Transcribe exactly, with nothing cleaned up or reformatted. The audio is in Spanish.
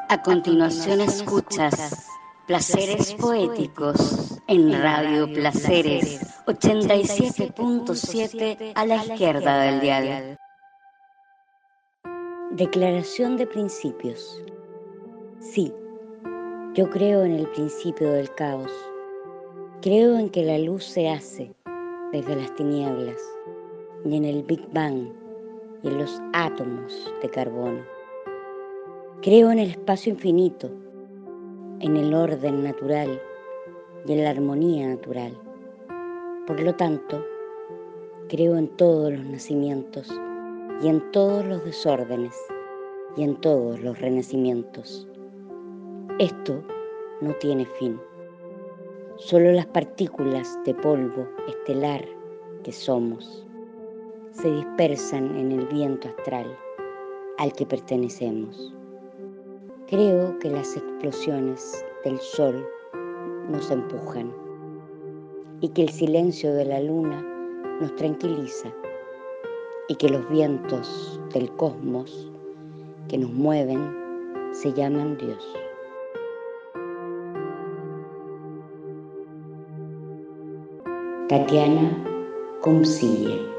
A continuación escuchas Placeres Poéticos en Radio Placeres ochenta y siete punto siete a la izquierda del dial. Declaración de principios. Sí, yo creo en el principio del caos. Creo en que la luz se hace desde las tinieblas y en el Big Bang y en los átomos de carbono. Creo en el espacio infinito, en el orden natural y en la armonía natural. Por lo tanto, creo en todos los nacimientos y en todos los desórdenes y en todos los renacimientos. Esto no tiene fin. Solo las partículas de polvo estelar que somos se dispersan en el viento astral al que pertenecemos. Creo que las explosiones del sol nos empujan y que el silencio de la luna nos tranquiliza y que los vientos del cosmos que nos mueven se llaman Dios. Tatiana Kumsille.